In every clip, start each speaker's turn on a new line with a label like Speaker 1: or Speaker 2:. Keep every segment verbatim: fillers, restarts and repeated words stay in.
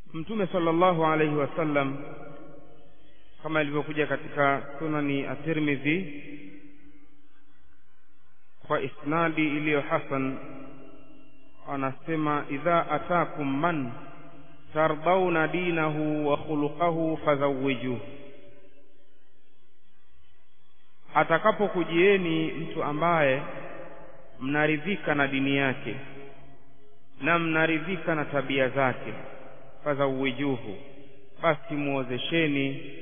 Speaker 1: Mtume sallallahu alayhi wasallam kama ilivyokuja katika sunani at-Tirmidhi kwa isnadi iliyo hasan, anasema idha atakum man tardawna dinahu wa khuluquhu fazawwijuhu, atakapokujieni mtu ambaye mnaridhika na dini yake na mnaridhika na tabia zake, fazawwijuhu, basi muozesheni.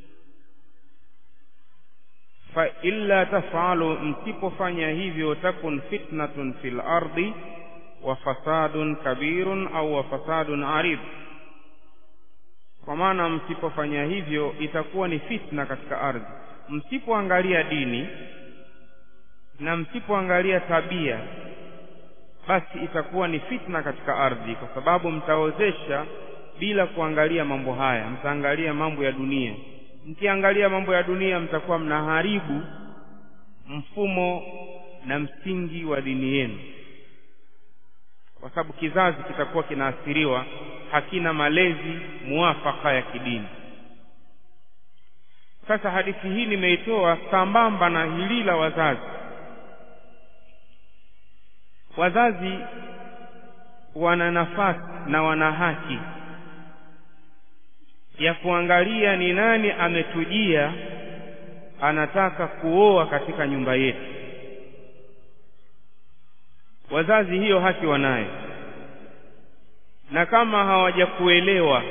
Speaker 1: Fa illa taf'alu, msipofanya hivyo, takun fitnatun fil ardi wa fasadun kabirun au wa fasadun arid. Kwa maana msipofanya hivyo itakuwa ni fitna katika ardhi. Msipoangalia dini na msipoangalia tabia, basi itakuwa ni fitna katika ardhi, kwa sababu mtaozesha bila kuangalia mambo haya. Mtaangalia mambo ya dunia. Mkiangalia mambo ya dunia, mtakuwa mnaharibu mfumo na msingi wa dini yenu, kwa sababu kizazi kitakuwa kinaathiriwa, hakina malezi muafaka ya kidini. Sasa hadithi hii nimeitoa sambamba na hili la wazazi. Wazazi wana nafasi na wana haki ya kuangalia ni nani ametujia anataka kuoa katika nyumba yetu. Wazazi hiyo haki wanayo, na kama hawajakuelewa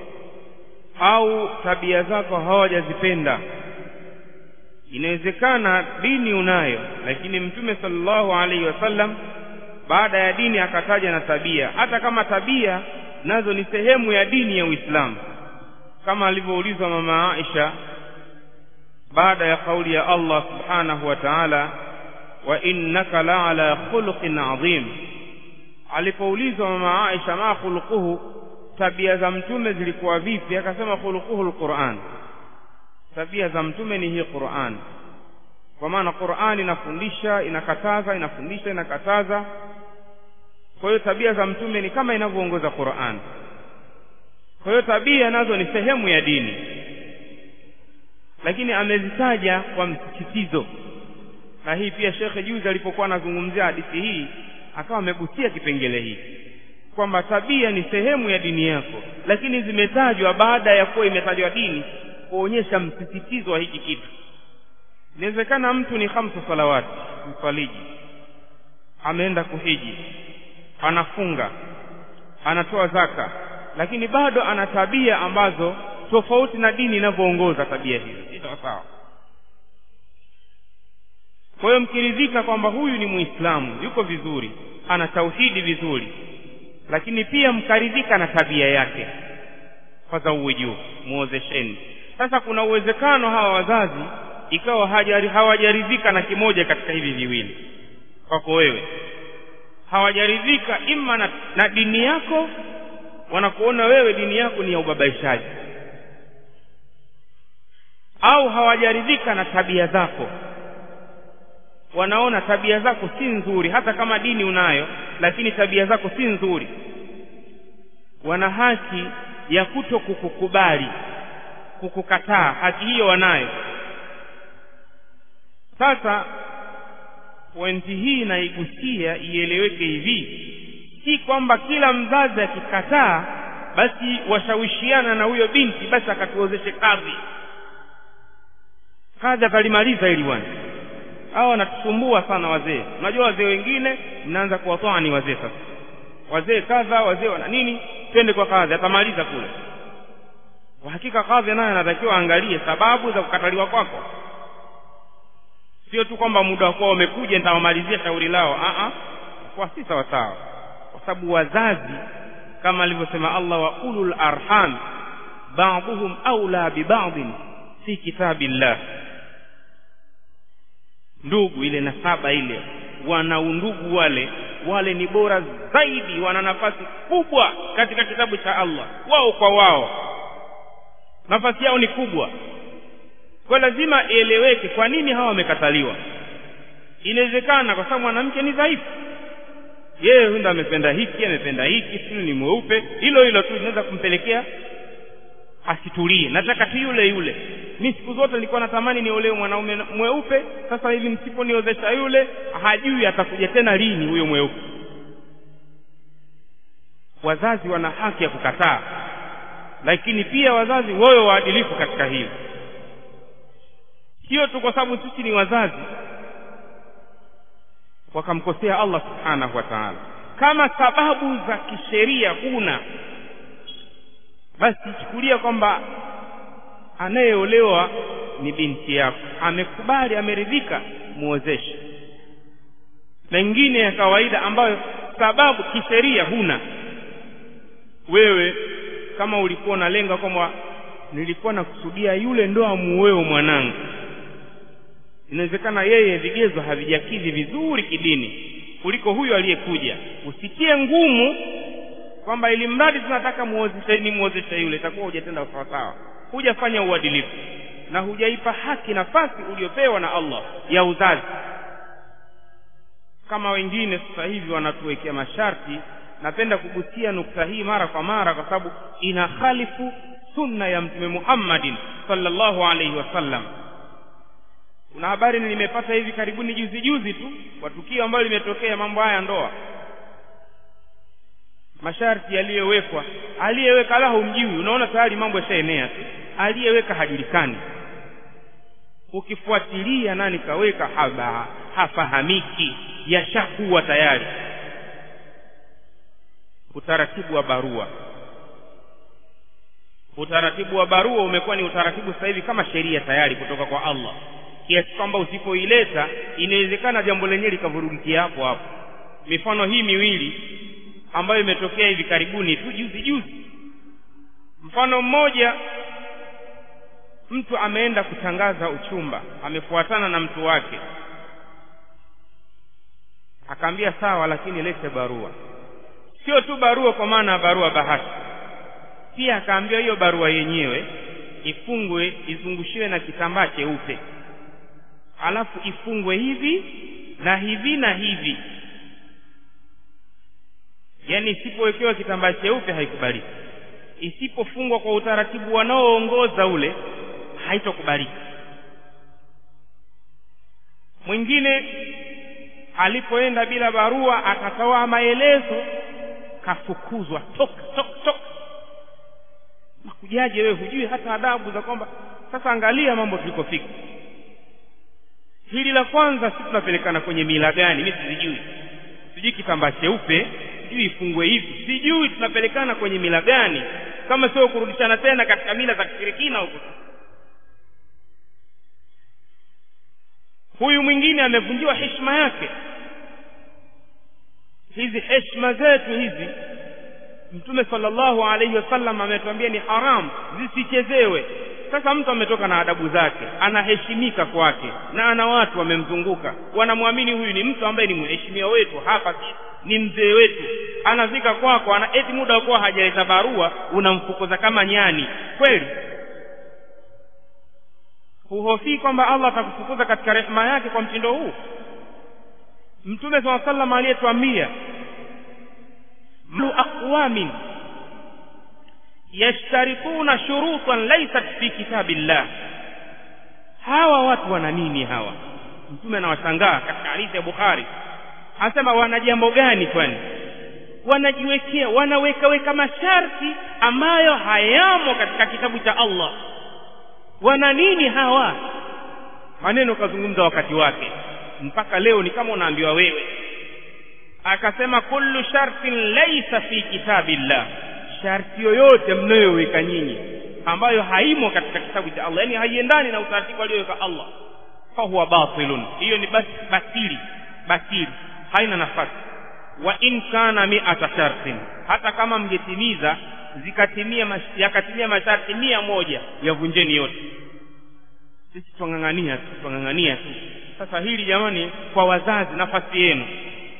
Speaker 1: au tabia zako hawajazipenda, inawezekana dini unayo, lakini Mtume sallallahu alaihi wasallam baada ya dini akataja na tabia, hata kama tabia nazo ni sehemu ya dini ya Uislamu, kama alivyoulizwa mama Aisha baada ya kauli ya Allah subhanahu wa ta'ala, wa innaka la'ala khuluqin adhim. Alipoulizwa mama Aisha ma khuluquhu, tabia za mtume zilikuwa vipi, akasema khuluquhu alquran, tabia za mtume ni hii Qur'an. Kwa maana Qur'an inafundisha, inakataza, inafundisha, inakataza. Kwa hiyo tabia za mtume ni kama inavyoongoza Qur'an. Kwa hiyo tabia nazo ni sehemu ya dini, lakini amezitaja kwa msisitizo. Na hii pia Sheikh juzi alipokuwa anazungumzia hadithi hii akawa amegusia kipengele hiki kwamba tabia ni sehemu ya dini yako, lakini zimetajwa baada ya kuwa imetajwa dini kuonyesha msisitizo wa hiki kitu. Inawezekana mtu ni khamsu salawati, msaliji, ameenda kuhiji, anafunga, anatoa zaka, lakini bado ana tabia ambazo tofauti na dini inavyoongoza tabia hizo. Si sawa. Kwa hiyo mkiridhika kwamba huyu ni Muislamu, yuko vizuri, ana tauhidi vizuri, lakini pia mkaridhika na tabia yake, fazawiju, muozesheni. Sasa kuna uwezekano hawa wazazi ikawa hawajaridhika na kimoja katika hivi viwili kwako wewe. Hawajaridhika imma na, na dini yako, wanakuona wewe dini yako ni ya ubabaishaji, au hawajaridhika na tabia zako, wanaona tabia zako si nzuri, hata kama dini unayo lakini tabia zako si nzuri. Wana haki ya kuto kukukubali, kukukataa, haki hiyo wanayo. Sasa pointi hii naigusia ieleweke hivi, si kwamba kila mzazi akikataa basi washawishiana na huyo binti basi akatuozeshe kadhi. Kadhi atalimaliza hili bwana. Hao wanatusumbua sana wazee. Unajua wazee wengine mnaanza kuwatoa ni wazee sasa. Wazee kadha, wazee wana nini? Twende kwa kadhi, atamaliza kule. Kwa hakika kadhi naye anatakiwa angalie sababu za kukataliwa kwako. Sio tu kwamba muda wako umekuja nitawamalizia shauri lao. A a. Kwa si sawa sawa. Kwa sababu wazazi kama alivyosema Allah, wa ulul arham ba'dhum aula bi ba'dhin fi kitabillah. Ndugu ile nasaba ile, wana undugu wale, wale ni bora zaidi, wana nafasi kubwa katika kitabu cha Allah. Wao kwa wao nafasi yao ni kubwa. Kwa lazima ieleweke kwa nini hawa wamekataliwa. Inawezekana kwa sababu mwanamke ni dhaifu, yeye huenda amependa hiki, amependa hiki, sio ni mweupe, hilo hilo tu linaweza kumpelekea asitulie. Nataka tu yule yule. Mimi siku zote nilikuwa natamani niolewe mwanaume mweupe, sasa hivi msiponiozesha yule, hajui atakuja tena lini huyo mweupe. Wazazi wana haki ya kukataa, lakini pia wazazi wao waadilifu katika hili. Sio tu kwa sababu sisi ni wazazi wakamkosea Allah subhanahu wa ta'ala. Kama sababu za kisheria kuna, basi chukulia kwamba anayeolewa ni binti yako, amekubali, ameridhika, muozeshe. Mengine ya kawaida ambayo sababu kisheria huna, wewe kama ulikuwa unalenga kwamba nilikuwa nakusudia yule ndo amuoe mwanangu, inawezekana yeye vigezo havijakidhi vizuri kidini kuliko huyo aliyekuja, usitie ngumu kwamba ili mradi tunataka muozeshe ni muozeshe yule, itakuwa hujatenda sawa sawa, hujafanya uadilifu na hujaipa haki nafasi uliopewa na Allah ya uzazi. Kama wengine sasa hivi wanatuwekea masharti, napenda kugusia nukta hii mara kwa mara kwa sababu ina khalifu sunna ya Mtume Muhammadin sallallahu alaihi wasallam. Kuna habari nimepata hivi karibuni juzi juzi tu kwa tukio ambalo limetokea mambo haya ndoa. Masharti yaliyowekwa, aliyeweka la humjui, unaona tayari mambo yashaenea tu. Aliyeweka hajulikani. Ukifuatilia nani kaweka haba hafahamiki, yashakuwa tayari. Utaratibu wa barua. Utaratibu wa barua umekuwa ni utaratibu sasa hivi kama sheria tayari kutoka kwa Allah. Kiasi kwamba usipoileta inawezekana jambo lenyewe likavurugikia hapo hapo. Mifano hii miwili ambayo imetokea hivi karibuni tu juzi juzi. Mfano mmoja, mtu ameenda kutangaza uchumba, amefuatana na mtu wake. Akaambia sawa, lakini lete barua. Sio tu barua kwa maana barua bahasha. Pia akaambia hiyo barua yenyewe ifungwe, izungushiwe na kitambaa cheupe. Alafu ifungwe hivi na hivi na hivi. Yaani isipowekewa kitambaa cheupe haikubaliki. Isipofungwa kwa utaratibu wanaoongoza ule haitokubaliki. Mwingine alipoenda bila barua akatoa maelezo, kafukuzwa, toka toka toka. Makujaje wewe, hujui hata adabu za kwamba sasa angalia mambo tulikofika. Hili la kwanza, sisi tunapelekana kwenye mila gani? Mimi sijui. Sijui kitambaa cheupe, sijui ifungwe hivi, sijui tunapelekana kwenye mila gani kama sio kurudishana tena katika mila za kishirikina huko. Huyu mwingine amevunjiwa heshima yake. Hizi heshima zetu hizi Mtume sallallahu alaihi wasallam ametuambia ni haram, zisichezewe. Sasa mtu ametoka na adabu zake, anaheshimika kwake na ana watu wamemzunguka, wanamwamini huyu ni mtu ambaye ni mheshimiwa wetu hapa, ni mzee wetu. Anafika kwako, ana eti muda wa kwa hajaleta barua, unamfukuza kama nyani. Kweli huhofii kwamba Allah atakufukuza katika rehema yake kwa mtindo huu? Mtume sallallahu alaihi wasallam aliyetuambia mu aqwamin yashtarikuna shurutan laysat fi kitabillah. Hawa watu wana nini hawa? Mtume anawashangaa katika hadithi ya Bukhari. Anasema wana jambo gani kwani? Wanajiwekea, wanaweka weka masharti ambayo hayamo katika kitabu cha Allah. Wana nini hawa? Maneno kazungumza wakati wake, mpaka leo ni kama unaambiwa wewe. Akasema kullu shartin laysa fi kitabillah. Sharti yoyote mnayoweka nyinyi ambayo haimo katika kitabu cha Allah, yani haiendani na utaratibu alioweka Allah, fa huwa batilun. Hiyo ni basi batili, batili, haina nafasi. Wa in kana mi'ata shartin, hata kama mngetimiza zikatimia yakatimia masharti mia moja, yavunjeni yote. Sisi twangangania tu, twangangania tu. Sasa hili jamani, kwa wazazi, nafasi yenu.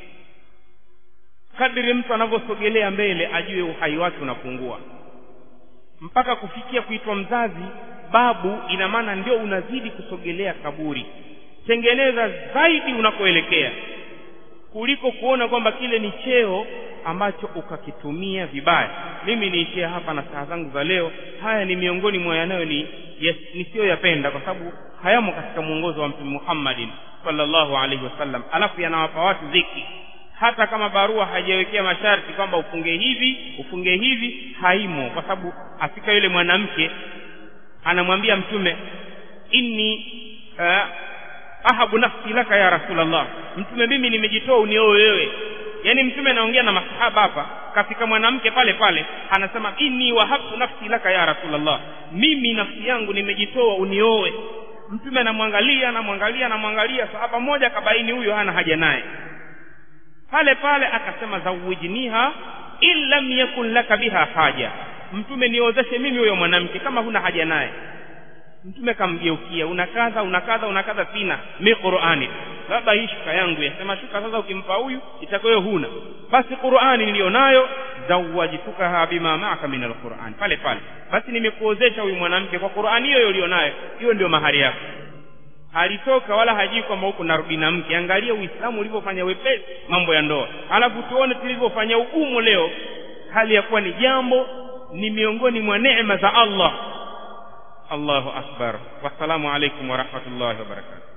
Speaker 1: Kadri mtu anavyosogelea mbele ajue uhai wake unapungua, mpaka kufikia kuitwa mzazi, babu, ina maana ndio unazidi kusogelea kaburi. Tengeneza zaidi unakoelekea. kuliko kuona kwamba kile ni cheo ambacho ukakitumia vibaya. Mimi niishie hapa na saa zangu za leo. Haya ni miongoni mwa yanayo ni yes, nisiyoyapenda kwa sababu hayamo katika mwongozo wa Mtume Muhammadin sallallahu alaihi wasallam. Alafu yanawapa watu dhiki, hata kama barua hajawekea masharti kwamba ufunge hivi ufunge hivi, haimo. Kwa sababu afika yule mwanamke anamwambia Mtume, inni uh, ahabu nafsi laka ya Rasulullah, Mtume mimi nimejitoa unioe wewe. Yani Mtume anaongea na masahaba hapa, kafika mwanamke pale pale anasema inni wahabtu nafsi laka ya Rasulullah, mimi nafsi yangu nimejitoa unioe. Mtume anamwangalia anamwangalia anamwangalia, sahaba mmoja kabaini huyo hana haja naye, pale pale akasema zawijniha in lam yakun laka biha haja, Mtume niozeshe mimi huyo mwanamke kama huna haja naye. Mtume kamgeukia, unakaza unakaza unakaza, sina mi Qur'ani, labda hii shuka yangu yasema shuka sasa ukimpa huyu itakayo huna, basi Qur'ani nilionayo zawajituka bima ma'aka min al-Qur'an, pale pale basi nimekuozesha huyu mwanamke kwa Qur'ani hiyo ulionayo, hiyo ndio mahari yako. Alitoka wala hajui kwamba huko narudi na mke. Angalia Uislamu ulivyofanya wepesi mambo ya ndoa, alafu tuone tulivyofanya ugumu leo, hali ya kuwa ni jambo ni miongoni mwa neema za Allah. Allahu akbar. Wassalamu alaykum wa rahmatullahi wa barakatuh.